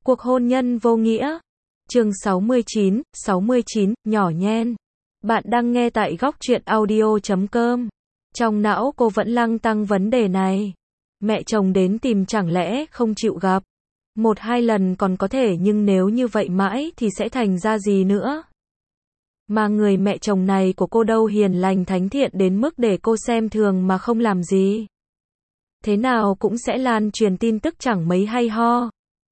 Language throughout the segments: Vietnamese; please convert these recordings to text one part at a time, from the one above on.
Cuộc hôn nhân vô nghĩa. Chương 69, nhỏ nhen. Bạn đang nghe tại góc truyện audio.com. Trong não cô vẫn lăng tăng vấn đề này. Mẹ chồng đến tìm chẳng lẽ không chịu gặp. 1-2 lần còn có thể, nhưng nếu như vậy mãi thì sẽ thành ra gì nữa. Mà người mẹ chồng này của cô đâu hiền lành thánh thiện đến mức để cô xem thường mà không làm gì. Thế nào cũng sẽ lan truyền tin tức chẳng mấy hay ho.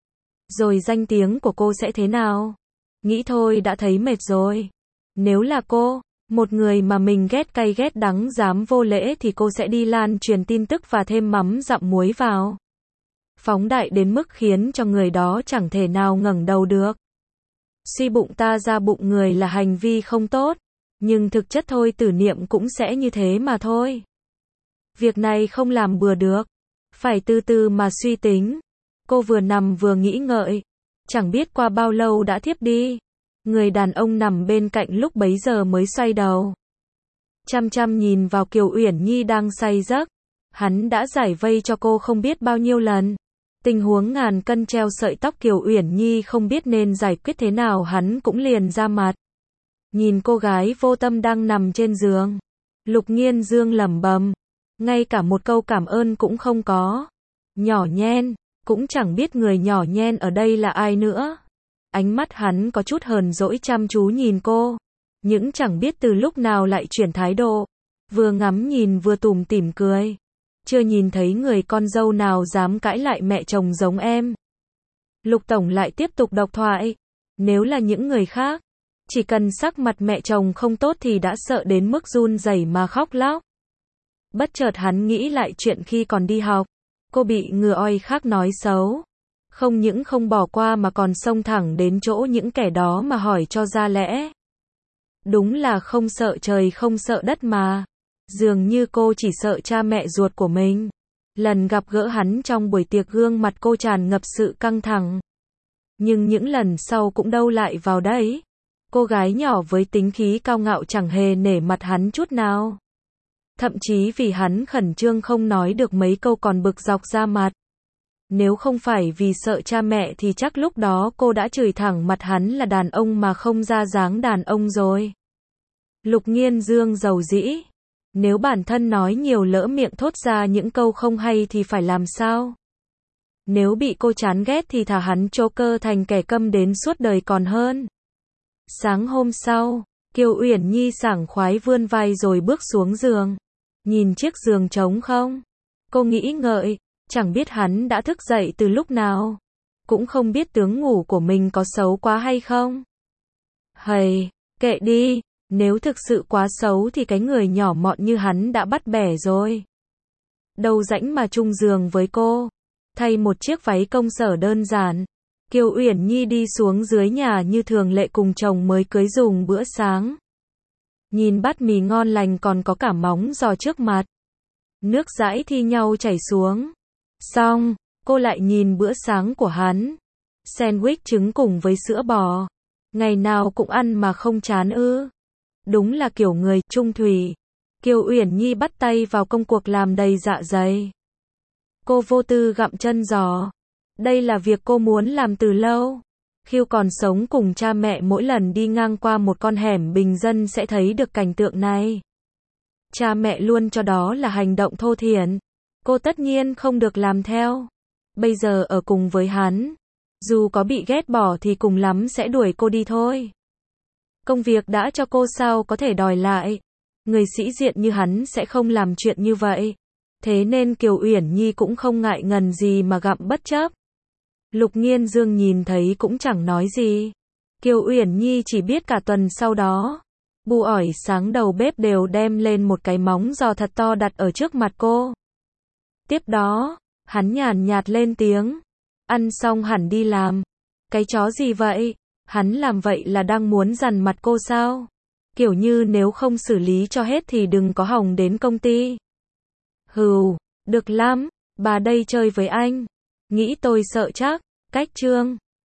Rồi danh tiếng của cô sẽ thế nào? Nghĩ thôi đã thấy mệt rồi. Nếu là cô, một người mà mình ghét cay ghét đắng dám vô lễ thì cô sẽ đi lan truyền tin tức và thêm mắm dặm muối vào. Phóng đại đến mức khiến cho người đó chẳng thể nào ngẩng đầu được. Suy bụng ta ra bụng người là hành vi không tốt, nhưng thực chất thôi tử niệm cũng sẽ như thế mà thôi. Việc này không làm bừa được, phải từ từ mà suy tính. Cô vừa nằm vừa nghĩ ngợi, chẳng biết qua bao lâu đã thiếp đi. Người đàn ông nằm bên cạnh lúc bấy giờ mới xoay đầu. Chăm chăm nhìn vào Kiều Uyển Nhi đang say giấc. Hắn đã giải vây cho cô không biết bao nhiêu lần. Tình huống ngàn cân treo sợi tóc Kiều Uyển Nhi không biết nên giải quyết thế nào, hắn cũng liền ra mặt. Nhìn cô gái vô tâm đang nằm trên giường, Lục Nghiên Dương lẩm bẩm, ngay cả một câu cảm ơn cũng không có. Nhỏ nhen, cũng chẳng biết người nhỏ nhen ở đây là ai nữa. Ánh mắt hắn có chút hờn dỗi chăm chú nhìn cô, nhưng chẳng biết từ lúc nào lại chuyển thái độ, vừa ngắm nhìn vừa tủm tỉm cười. Chưa nhìn thấy người con dâu nào dám cãi lại mẹ chồng giống em. Lục Tổng lại tiếp tục độc thoại. Nếu là những người khác, chỉ cần sắc mặt mẹ chồng không tốt thì đã sợ đến mức run rẩy mà khóc lóc. Bất chợt hắn nghĩ lại chuyện khi còn đi học, cô bị người oi khác nói xấu. Không những không bỏ qua mà còn xông thẳng đến chỗ những kẻ đó mà hỏi cho ra lẽ. Đúng là không sợ trời không sợ đất mà. Dường như cô chỉ sợ cha mẹ ruột của mình. Lần gặp gỡ hắn trong buổi tiệc gương mặt cô tràn ngập sự căng thẳng. Nhưng những lần sau cũng đâu lại vào đấy. Cô gái nhỏ với tính khí cao ngạo chẳng hề nể mặt hắn chút nào. Thậm chí vì hắn khẩn trương không nói được mấy câu còn bực dọc ra mặt. Nếu không phải vì sợ cha mẹ thì chắc lúc đó cô đã chửi thẳng mặt hắn là đàn ông mà không ra dáng đàn ông rồi. Lục Nghiên Dương giàu dĩ. Nếu bản thân nói nhiều lỡ miệng thốt ra những câu không hay thì phải làm sao? Nếu bị cô chán ghét thì thả hắn chô cơ thành kẻ câm đến suốt đời còn hơn. Sáng hôm sau, Kiều Uyển Nhi sảng khoái vươn vai rồi bước xuống giường. Nhìn chiếc giường trống không? Cô nghĩ ngợi, chẳng biết hắn đã thức dậy từ lúc nào. Cũng không biết tướng ngủ của mình có xấu quá hay không. Hầy, kệ đi. Nếu thực sự quá xấu thì cái người nhỏ mọn như hắn đã bắt bẻ rồi. Đâu rãnh mà chung giường với cô. Thay một chiếc váy công sở đơn giản, Kiều Uyển Nhi đi xuống dưới nhà như thường lệ cùng chồng mới cưới dùng bữa sáng. Nhìn bát mì ngon lành còn có cả móng giò trước mặt. Nước dãi thi nhau chảy xuống. Xong, cô lại nhìn bữa sáng của hắn. Sandwich trứng cùng với sữa bò. Ngày nào cũng ăn mà không chán ư? Đúng là kiểu người trung thủy. Kiều Uyển Nhi bắt tay vào công cuộc làm đầy dạ dày. Cô vô tư gặm chân giò. Đây là việc cô muốn làm từ lâu. Khi còn sống cùng cha mẹ mỗi lần đi ngang qua một con hẻm bình dân sẽ thấy được cảnh tượng này. Cha mẹ luôn cho đó là hành động thô thiển. Cô tất nhiên không được làm theo. Bây giờ ở cùng với hắn, dù có bị ghét bỏ thì cùng lắm sẽ đuổi cô đi thôi. Công việc đã cho cô sao có thể đòi lại. Người sĩ diện như hắn sẽ không làm chuyện như vậy. Thế nên Kiều Uyển Nhi cũng không ngại ngần gì mà gặm bất chấp. Lục Nghiên Dương nhìn thấy cũng chẳng nói gì. Kiều Uyển Nhi chỉ biết cả tuần sau đó, Bu ỏi sáng đầu bếp đều đem lên một cái móng giò thật to đặt ở trước mặt cô. Tiếp đó, hắn nhàn nhạt lên tiếng. Ăn xong hẳn đi làm. Cái chó gì vậy? Hắn làm vậy là đang muốn dằn mặt cô sao? Kiểu như nếu không xử lý cho hết thì đừng có hòng đến công ty. Hừu, được lắm, bà đây chơi với anh. Nghĩ tôi sợ chắc. Cách chương